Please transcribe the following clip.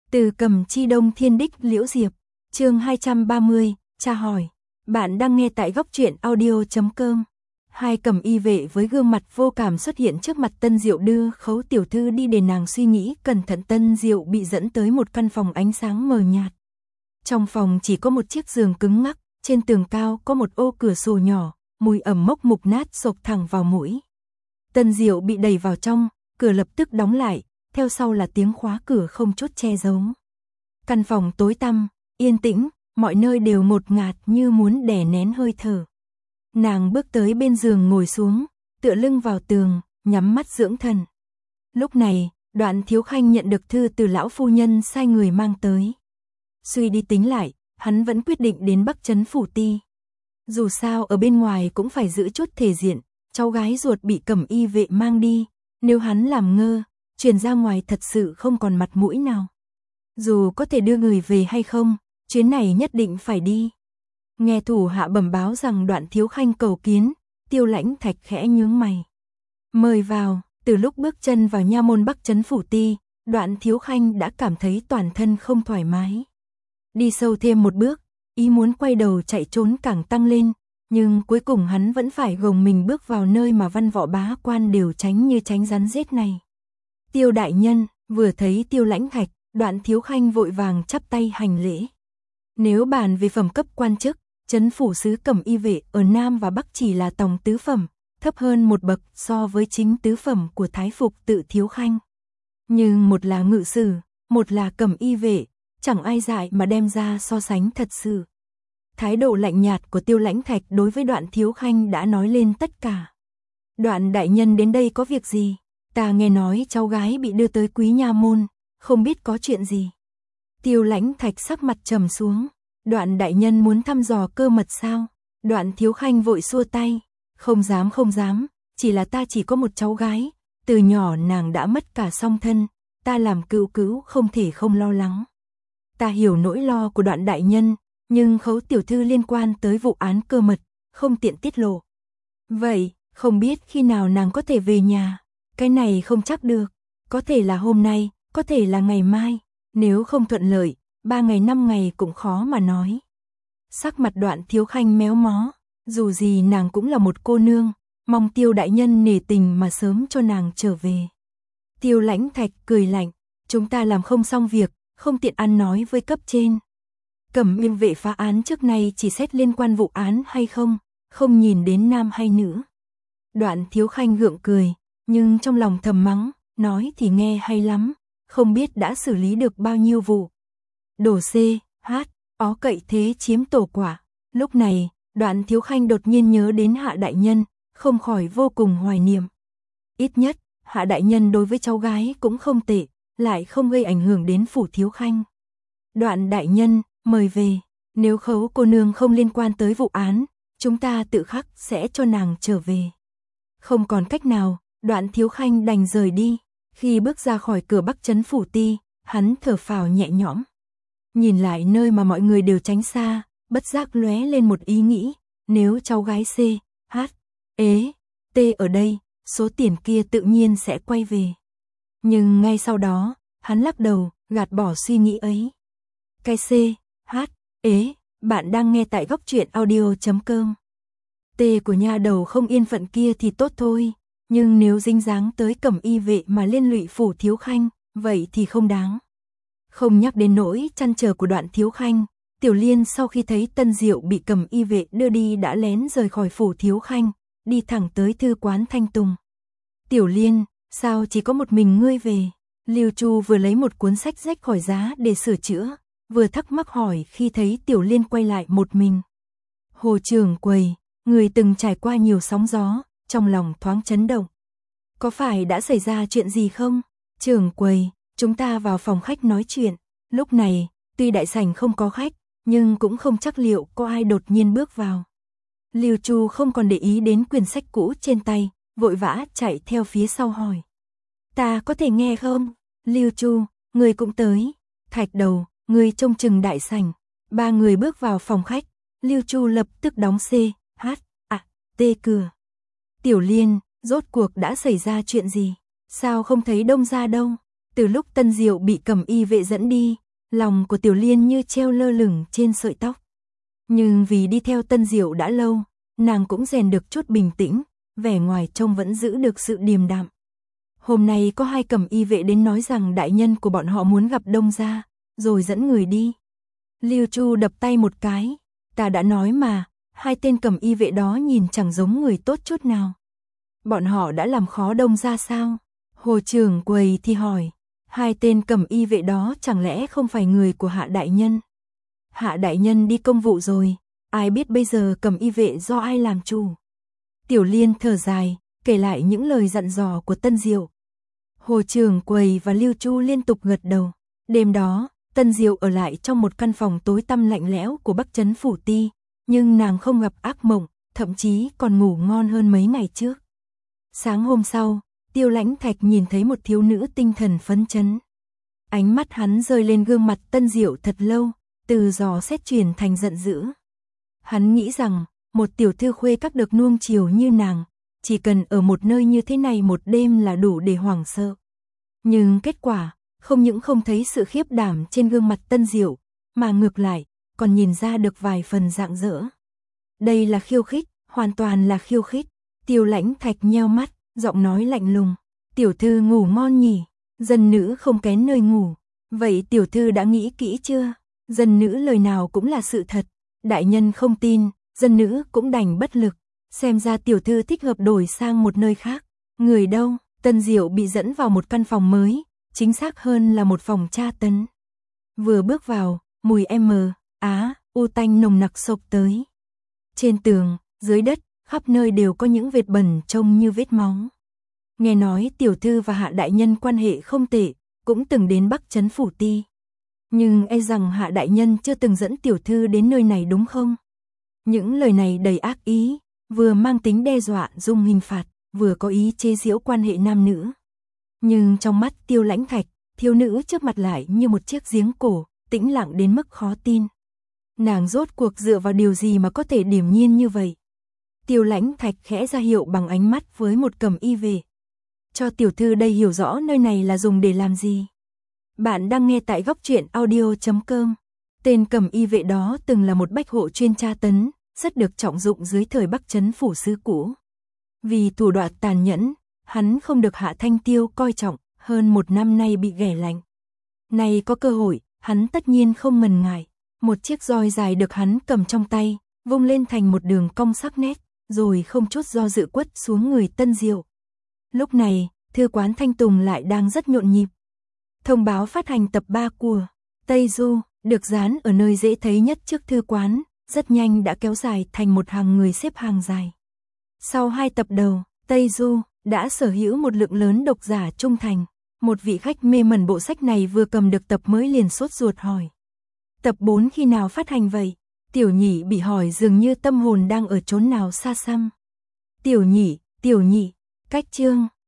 Từ Cầm Chi Đông Thiên Đích Liễu Diệp, chương 230, tra hỏi. Bạn đang nghe tại góc truyện audio.com. Hai cầm y vệ với gương mặt vô cảm xuất hiện trước mặt Tân Diệu, đưa Khấu tiểu thư đi để nàng suy nghĩ cẩn thận. Tân Diệu bị dẫn tới một căn phòng ánh sáng mờ nhạt. Trong phòng chỉ có một chiếc giường cứng ngắc, trên tường cao có một ô cửa sổ nhỏ, mùi ẩm mốc mục nát xộc thẳng vào mũi. Tân Diệu bị đẩy vào trong, cửa lập tức đóng lại, theo sau là tiếng khóa cửa không chút che giấu. Căn phòng tối tăm, yên tĩnh, mọi nơi đều ngột ngạt như muốn đè nén hơi thở. Nàng bước tới bên giường ngồi xuống, tựa lưng vào tường, nhắm mắt dưỡng thần. Lúc này, Đoạn Thiếu Khanh nhận được thư từ lão phu nhân sai người mang tới. Suy đi tính lại, hắn vẫn quyết định đến Bắc Trấn Phủ Ti. Dù sao ở bên ngoài cũng phải giữ chút thể diện, cháu gái ruột bị Cẩm y vệ mang đi, nếu hắn làm ngơ, truyền ra ngoài thật sự không còn mặt mũi nào. Dù có thể đưa người về hay không, chuyến này nhất định phải đi. Nghe thủ hạ bẩm báo rằng Đoạn Thiếu Khanh cầu kiến, Tiêu Lãnh Thạch khẽ nhướng mày. Mời vào. Từ lúc bước chân vào nha môn Bắc Trấn Phủ Ti, Đoạn Thiếu Khanh đã cảm thấy toàn thân không thoải mái. Đi sâu thêm một bước, ý muốn quay đầu chạy trốn càng tăng lên, nhưng cuối cùng hắn vẫn phải gồng mình bước vào nơi mà văn võ bá quan đều tránh như tránh rắn rết này. Tiêu đại nhân. Vừa thấy Tiêu Lãnh Thạch, Đoạn Thiếu Khanh vội vàng chắp tay hành lễ. Nếu bàn về phẩm cấp quan chức, Trấn phủ sứ Cẩm y vệ ở Nam và Bắc chỉ là tòng tứ phẩm, thấp hơn một bậc so với chính tứ phẩm của Thái Phục Tự Thiếu Khanh. Nhưng một là ngự sử, một là Cẩm y vệ, chẳng ai dại mà đem ra so sánh thật sự. Thái độ lạnh nhạt của Tiêu Lãnh Thạch đối với Đoạn Thiếu Khanh đã nói lên tất cả. Đoạn đại nhân đến đây có việc gì? Ta nghe nói cháu gái bị đưa tới Quý nha môn, không biết có chuyện gì. Tiêu Lãnh Thạch sắc mặt trầm xuống. Đoạn đại nhân muốn thăm dò cơ mật sao? Đoạn Thiếu Khanh vội xua tay. Không dám, chỉ là ta chỉ có một cháu gái, từ nhỏ nàng đã mất cả song thân, ta làm cữu cữu không thể không lo lắng. Ta hiểu nỗi lo của Đoạn đại nhân, nhưng Khấu tiểu thư liên quan tới vụ án cơ mật, không tiện tiết lộ. Vậy, không biết khi nào nàng có thể về nhà? Cái này không chắc được, có thể là hôm nay, có thể là ngày mai, nếu không thuận lợi, 3 ngày 5 ngày cũng khó mà nói. Sắc mặt Đoạn Thiếu Khanh méo mó, dù gì nàng cũng là một cô nương, mong Tiêu đại nhân nể tình mà sớm cho nàng trở về. Tiêu Lãnh Thạch cười lạnh, chúng ta làm không xong việc, không tiện ăn nói với cấp trên. Cẩm y vệ phá án trước nay chỉ xét liên quan vụ án hay không, không nhìn đến nam hay nữ. Đoạn Thiếu Khanh gượng cười, nhưng trong lòng thầm mắng, nói thì nghe hay lắm, không biết đã xử lý được bao nhiêu vụ. Đồ C, H, ó cậy thế chiếm tổ quả. Lúc này, Đoạn Thiếu Khanh đột nhiên nhớ đến Hạ đại nhân, không khỏi vô cùng hoài niệm. Ít nhất, Hạ đại nhân đối với cháu gái cũng không tệ, lại không gây ảnh hưởng đến Phủ Thiếu Khanh. Đoạn đại nhân, mời về, nếu Khấu cô nương không liên quan tới vụ án, chúng ta tự khắc sẽ cho nàng trở về. Không còn cách nào, Đoạn Thiếu Khanh đành rời đi. Khi bước ra khỏi cửa Bắc Trấn Phủ Ti, hắn thở phào nhẹ nhõm. Nhìn lại nơi mà mọi người đều tránh xa, bất giác lóe lên một ý nghĩ, nếu cháu gái C, H, E, T ở đây, số tiền kia tự nhiên sẽ quay về. Nhưng ngay sau đó, hắn lắc đầu, gạt bỏ suy nghĩ ấy. Cái C, H, E, bạn đang nghe tại góc truyện audio.com. T của nha đầu không yên phận kia thì tốt thôi, nhưng nếu dính dáng tới Cẩm y vệ mà liên lụy Phủ Thiếu Khanh, vậy thì không đáng. Không nhắc đến nỗi trăn trở của Đoạn Thiếu Khanh, Tiểu Liên sau khi thấy Tân Diệu bị Cẩm y vệ đưa đi đã lén rời khỏi Phủ Thiếu Khanh, đi thẳng tới thư quán Thanh Tùng. Tiểu Liên, sao chỉ có một mình ngươi về? Lưu Chu vừa lấy một cuốn sách rách khỏi giá để sửa chữa, vừa thắc mắc hỏi khi thấy Tiểu Liên quay lại một mình. Hồ trưởng quầy, người từng trải qua nhiều sóng gió, trong lòng thoáng chấn động. Có phải đã xảy ra chuyện gì không? Trưởng quầy, chúng ta vào phòng khách nói chuyện. Lúc này, tuy đại sảnh không có khách, nhưng cũng không chắc liệu có ai đột nhiên bước vào. Lưu Chu không còn để ý đến quyển sách cũ trên tay, vội vã chạy theo phía sau hỏi. Ta có thể nghe không? Lưu Chu, người cũng tới. Thạch Đầu, người trông chừng đại sảnh. 3 người bước vào phòng khách, Lưu Chu lập tức đóng C, H, A, T cửa. Tiểu Liên, rốt cuộc đã xảy ra chuyện gì? Sao không thấy Đông gia đâu? Từ lúc Tân Diệu bị Cẩm Y vệ dẫn đi, lòng của Tiểu Liên như treo lơ lửng trên sợi tóc. Nhưng vì đi theo Tân Diệu đã lâu, nàng cũng rèn được chút bình tĩnh, vẻ ngoài trông vẫn giữ được sự điềm đạm. Hôm nay có 2 Cẩm Y vệ đến nói rằng đại nhân của bọn họ muốn gặp Đông gia, rồi dẫn người đi. Lưu Chu đập tay một cái, ta đã nói mà, 2 tên Cẩm Y vệ đó nhìn chẳng giống người tốt chút nào. Bọn họ đã làm khó Đông gia sao? Hồ Trưởng Quầy thì hỏi, 2 tên Cẩm Y vệ đó chẳng lẽ không phải người của Hạ đại nhân? Hạ đại nhân đi công vụ rồi, ai biết bây giờ Cẩm Y vệ do ai làm chủ? Tiểu Liên thở dài, kể lại những lời dặn dò của Tân Diệu. Hồ Trưởng Quầy và Lưu Chu liên tục gật đầu. Đêm đó, Tân Diệu ở lại trong một căn phòng tối tăm lạnh lẽo của Bắc Trấn Phủ Ti, nhưng nàng không gặp ác mộng, thậm chí còn ngủ ngon hơn mấy ngày trước. Sáng hôm sau, Tiêu Lãnh Thạch nhìn thấy một thiếu nữ tinh thần phấn chấn. Ánh mắt hắn rơi lên gương mặt Tân Diệu thật lâu, từ dò xét chuyển thành giận dữ. Hắn nghĩ rằng, một tiểu thư khuê các được nuông chiều như nàng, chỉ cần ở một nơi như thế này một đêm là đủ để hoảng sợ. Nhưng kết quả, không những không thấy sự khiếp đảm trên gương mặt Tân Diệu, mà ngược lại, còn nhìn ra được vài phần rạng rỡ. Đây là khiêu khích, hoàn toàn là khiêu khích. Tiêu Lãnh Thạch nheo mắt, giọng nói lạnh lùng. Tiểu thư ngủ ngon nhỉ? Dân nữ không kén nơi ngủ. Vậy tiểu thư đã nghĩ kỹ chưa? Dân nữ lời nào cũng là sự thật. Đại nhân không tin, dân nữ cũng đành bất lực. Xem ra tiểu thư thích hợp đổi sang một nơi khác. Người đâu? Tân Diệu bị dẫn vào một căn phòng mới, chính xác hơn là một phòng tra tấn. Vừa bước vào, mùi u tanh nồng nặc xộc tới. Trên tường, dưới đất, khắp nơi đều có những vết bẩn trông như vết máu. Nghe nói tiểu thư và Hạ đại nhân quan hệ không tệ, cũng từng đến Bắc Trấn Phủ Ti. Nhưng e rằng Hạ đại nhân chưa từng dẫn tiểu thư đến nơi này đúng không? Những lời này đầy ác ý, vừa mang tính đe dọa dung hình phạt, vừa có ý chế giễu quan hệ nam nữ. Nhưng trong mắt Tiêu Lãnh Thạch, thiếu nữ trước mặt lại như một chiếc giếng cổ, tĩnh lặng đến mức khó tin. Nàng rốt cuộc dựa vào điều gì mà có thể điềm nhiên như vậy? Tiêu Lãnh Thạch khẽ ra hiệu bằng ánh mắt với một Cẩm Y vệ. Cho tiểu thư đây hiểu rõ nơi này là dùng để làm gì. Bạn đang nghe tại góc truyện audio.com. Tên Cẩm Y vệ đó từng là một bách hộ chuyên tra tấn, rất được trọng dụng dưới thời Bắc Trấn Phủ Sứ cũ. Vì thủ đoạn tàn nhẫn, hắn không được Hạ Thanh Tiêu coi trọng, hơn 1 năm nay bị ghẻ lạnh. Nay có cơ hội, hắn tất nhiên không ngần ngại. Một chiếc roi dài được hắn cầm trong tay, vung lên thành một đường cong sắc nét, rồi không chút do dự quất xuống người Tân Diệu. Lúc này, thư quán Thanh Tùng lại đang rất nhộn nhịp. Thông báo phát hành tập 3 của Tây Du, được dán ở nơi dễ thấy nhất trước thư quán, rất nhanh đã kéo dài thành một hàng người xếp hàng dài. Sau 2 tập đầu, Tây Du đã sở hữu một lượng lớn độc giả trung thành. Một vị khách mê mẩn bộ sách này vừa cầm được tập mới liền sốt ruột hỏi. Tập 4 khi nào phát hành vậy? Tiểu Nhị bị hỏi dường như tâm hồn đang ở chốn nào xa xăm. Tiểu Nhị, cách chương,